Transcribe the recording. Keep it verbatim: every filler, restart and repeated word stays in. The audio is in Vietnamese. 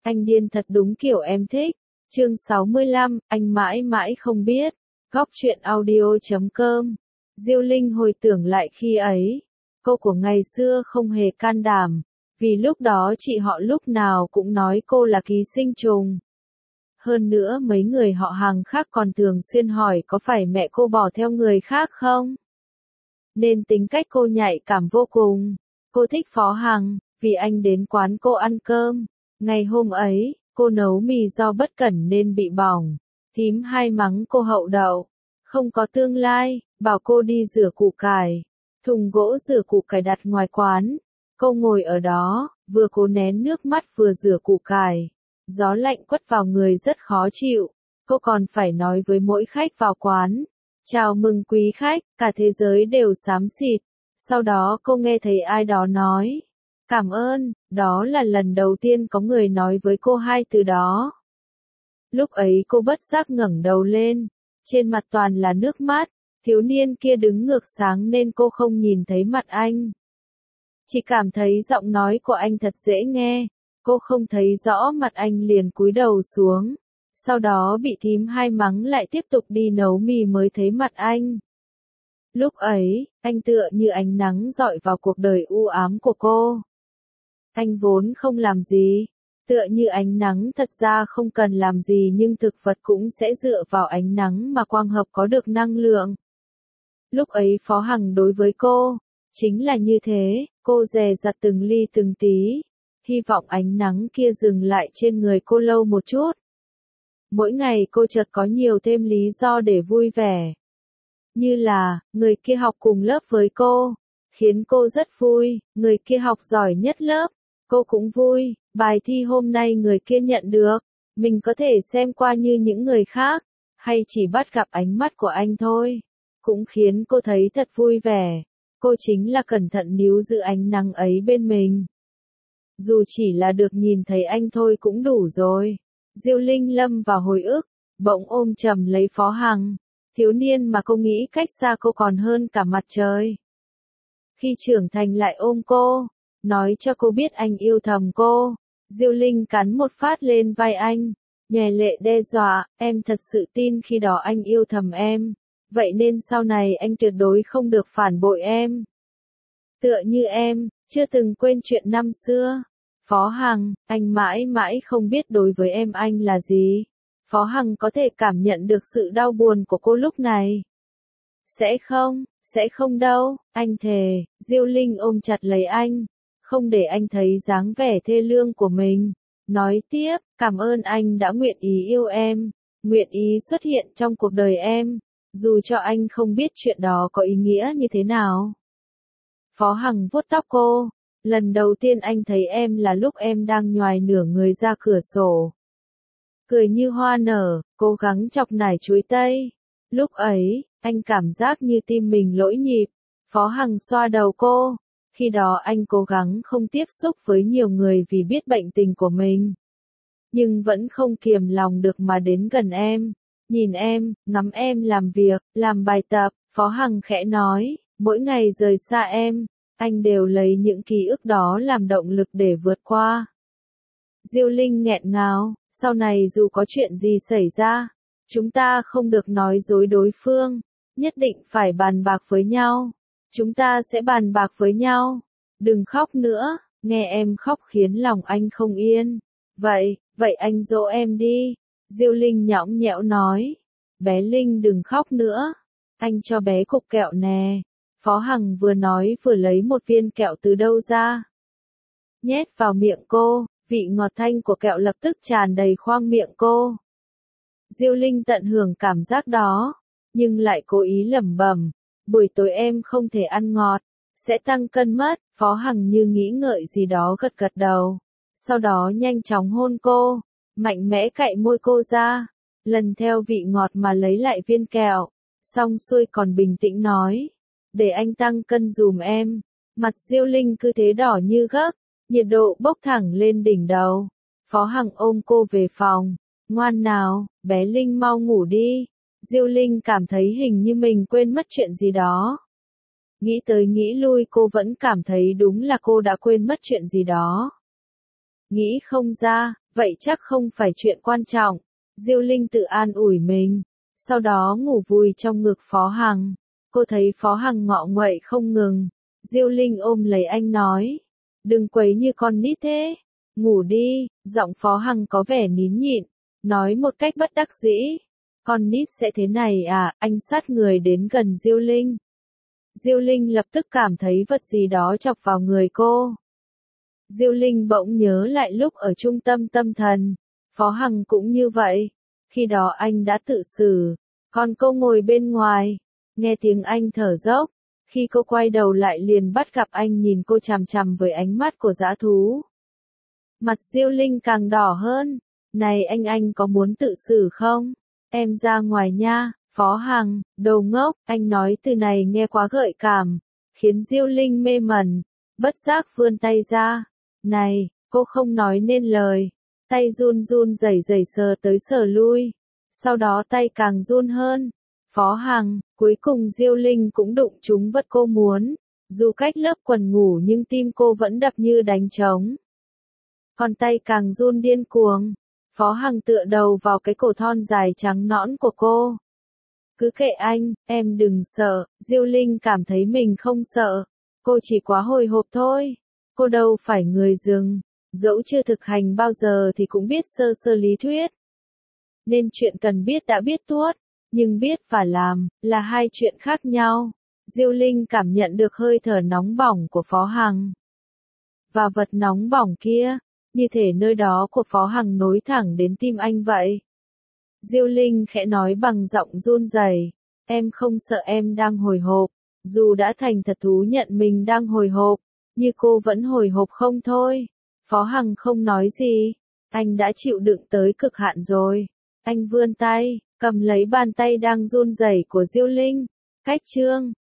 Anh điên thật đúng kiểu em thích. Chương sáu mươi lăm, anh mãi mãi không biết. Góc truyện audio chấm com. Diêu Linh hồi tưởng lại khi ấy, cô của ngày xưa không hề can đảm, vì lúc đó chị họ lúc nào cũng nói cô là ký sinh trùng. Hơn nữa mấy người họ hàng khác còn thường xuyên hỏi có phải mẹ cô bỏ theo người khác không? Nên tính cách cô nhạy cảm vô cùng. Cô thích Phó Hằng, vì anh đến quán cô ăn cơm. Ngày hôm ấy, cô nấu mì do bất cẩn nên bị bỏng. Thím hai mắng cô hậu đậu, không có tương lai, bảo cô đi rửa củ cải. Thùng gỗ rửa củ cải đặt ngoài quán. Cô ngồi ở đó, vừa cố nén nước mắt vừa rửa củ cải. Gió lạnh quất vào người rất khó chịu. Cô còn phải nói với mỗi khách vào quán: chào mừng quý khách, cả thế giới đều xám xịt. Sau đó cô nghe thấy ai đó nói: cảm ơn, đó là lần đầu tiên có người nói với cô hai từ đó. Lúc ấy cô bất giác ngẩng đầu lên, trên mặt toàn là nước mắt, thiếu niên kia đứng ngược sáng nên cô không nhìn thấy mặt anh. Chỉ cảm thấy giọng nói của anh thật dễ nghe, cô không thấy rõ mặt anh liền cúi đầu xuống. Sau đó bị thím hai mắng lại tiếp tục đi nấu mì mới thấy mặt anh. Lúc ấy, anh tựa như ánh nắng rọi vào cuộc đời u ám của cô. Anh vốn không làm gì, tựa như ánh nắng thật ra không cần làm gì nhưng thực vật cũng sẽ dựa vào ánh nắng mà quang hợp có được năng lượng. Lúc ấy Phó Hằng đối với cô, chính là như thế, cô dè dặt từng ly từng tí, hy vọng ánh nắng kia dừng lại trên người cô lâu một chút. Mỗi ngày cô chợt có nhiều thêm lý do để vui vẻ. Như là, người kia học cùng lớp với cô, khiến cô rất vui, người kia học giỏi nhất lớp, cô cũng vui, bài thi hôm nay người kia nhận được, mình có thể xem qua như những người khác, hay chỉ bắt gặp ánh mắt của anh thôi, cũng khiến cô thấy thật vui vẻ. Cô chính là cẩn thận níu giữ ánh nắng ấy bên mình. Dù chỉ là được nhìn thấy anh thôi cũng đủ rồi. Diêu Linh lâm vào hồi ức, bỗng ôm chầm lấy Phó Hằng, thiếu niên mà cô nghĩ cách xa cô còn hơn cả mặt trời. Khi trưởng thành lại ôm cô, nói cho cô biết anh yêu thầm cô. Diêu Linh cắn một phát lên vai anh, nhòe lệ đe dọa: em thật sự tin khi đó anh yêu thầm em, vậy nên sau này anh tuyệt đối không được phản bội em. Tựa như em, chưa từng quên chuyện năm xưa. Phó Hằng, anh mãi mãi không biết đối với em anh là gì. Phó Hằng có thể cảm nhận được sự đau buồn của cô lúc này. Sẽ không, sẽ không đâu, anh thề. Diêu Linh ôm chặt lấy anh, không để anh thấy dáng vẻ thê lương của mình. Nói tiếp, cảm ơn anh đã nguyện ý yêu em, nguyện ý xuất hiện trong cuộc đời em, dù cho anh không biết chuyện đó có ý nghĩa như thế nào. Phó Hằng vuốt tóc cô. Lần đầu tiên anh thấy em là lúc em đang nhoài nửa người ra cửa sổ. Cười như hoa nở, cố gắng chọc nải chuối tây. Lúc ấy, anh cảm giác như tim mình lỗi nhịp. Phó Hằng xoa đầu cô. Khi đó anh cố gắng không tiếp xúc với nhiều người vì biết bệnh tình của mình. Nhưng vẫn không kiềm lòng được mà đến gần em. Nhìn em, ngắm em làm việc, làm bài tập. Phó Hằng khẽ nói, mỗi ngày rời xa em, anh đều lấy những ký ức đó làm động lực để vượt qua. Diêu Linh nghẹn ngào, sau này dù có chuyện gì xảy ra, chúng ta không được nói dối đối phương, nhất định phải bàn bạc với nhau. Chúng ta sẽ bàn bạc với nhau. Đừng khóc nữa, nghe em khóc khiến lòng anh không yên. Vậy, vậy anh dỗ em đi. Diêu Linh nhõng nhẽo nói. Bé Linh đừng khóc nữa. Anh cho bé cục kẹo nè. Phó Hằng vừa nói vừa lấy một viên kẹo từ đâu ra. Nhét vào miệng cô, vị ngọt thanh của kẹo lập tức tràn đầy khoang miệng cô. Diêu Linh tận hưởng cảm giác đó, nhưng lại cố ý lẩm bẩm, buổi tối em không thể ăn ngọt, sẽ tăng cân mất. Phó Hằng như nghĩ ngợi gì đó gật gật đầu, sau đó nhanh chóng hôn cô, mạnh mẽ cạy môi cô ra, lần theo vị ngọt mà lấy lại viên kẹo, xong xuôi còn bình tĩnh nói, để anh tăng cân dùm em. Mặt Diêu Linh cứ thế đỏ như gấc, nhiệt độ bốc thẳng lên đỉnh đầu. Phó Hằng ôm cô về phòng, ngoan nào, bé Linh mau ngủ đi. Diêu Linh cảm thấy hình như mình quên mất chuyện gì đó. Nghĩ tới nghĩ lui cô vẫn cảm thấy đúng là cô đã quên mất chuyện gì đó. Nghĩ không ra, vậy chắc không phải chuyện quan trọng. Diêu Linh tự an ủi mình, sau đó ngủ vùi trong ngực Phó Hằng. Cô thấy Phó Hằng ngọ nguậy không ngừng. Diêu Linh ôm lấy anh nói, đừng quấy như con nít thế, ngủ đi. Giọng Phó Hằng có vẻ nín nhịn, nói một cách bất đắc dĩ, con nít sẽ thế này à? Anh sát người đến gần Diêu Linh. Diêu Linh lập tức cảm thấy vật gì đó chọc vào người cô. Diêu Linh bỗng nhớ lại lúc ở trung tâm tâm thần, Phó Hằng cũng như vậy. Khi đó anh đã tự xử, còn cô ngồi bên ngoài, nghe tiếng anh thở dốc. Khi cô quay đầu lại liền bắt gặp anh nhìn cô chằm chằm với ánh mắt của dã thú. Mặt Diêu Linh càng đỏ hơn. Này anh anh có muốn tự xử không? Em ra ngoài nha. Phó Hằng, đồ ngốc, anh nói từ này nghe quá gợi cảm, khiến Diêu Linh mê mẩn, bất giác vươn tay ra. Này, cô không nói nên lời. Tay run run rẩy rẩy sờ tới sờ lui. Sau đó tay càng run hơn. Phó Hằng, cuối cùng Diêu Linh cũng đụng trúng vật cô muốn. Dù cách lớp quần ngủ nhưng tim cô vẫn đập như đánh trống. Còn tay càng run điên cuồng. Phó Hằng tựa đầu vào cái cổ thon dài trắng nõn của cô. Cứ kệ anh, em đừng sợ. Diêu Linh cảm thấy mình không sợ. Cô chỉ quá hồi hộp thôi. Cô đâu phải người rừng. Dẫu chưa thực hành bao giờ thì cũng biết sơ sơ lý thuyết. Nên chuyện cần biết đã biết tuốt. Nhưng biết và làm, là hai chuyện khác nhau. Diêu Linh cảm nhận được hơi thở nóng bỏng của Phó Hằng. Và vật nóng bỏng kia, như thể nơi đó của Phó Hằng nối thẳng đến tim anh vậy. Diêu Linh khẽ nói bằng giọng run rẩy, em không sợ em đang hồi hộp. Dù đã thành thật thú nhận mình đang hồi hộp, như cô vẫn hồi hộp không thôi. Phó Hằng không nói gì. Anh đã chịu đựng tới cực hạn rồi. Anh vươn tay, cầm lấy bàn tay đang run rẩy của Diêu Linh. Cách chương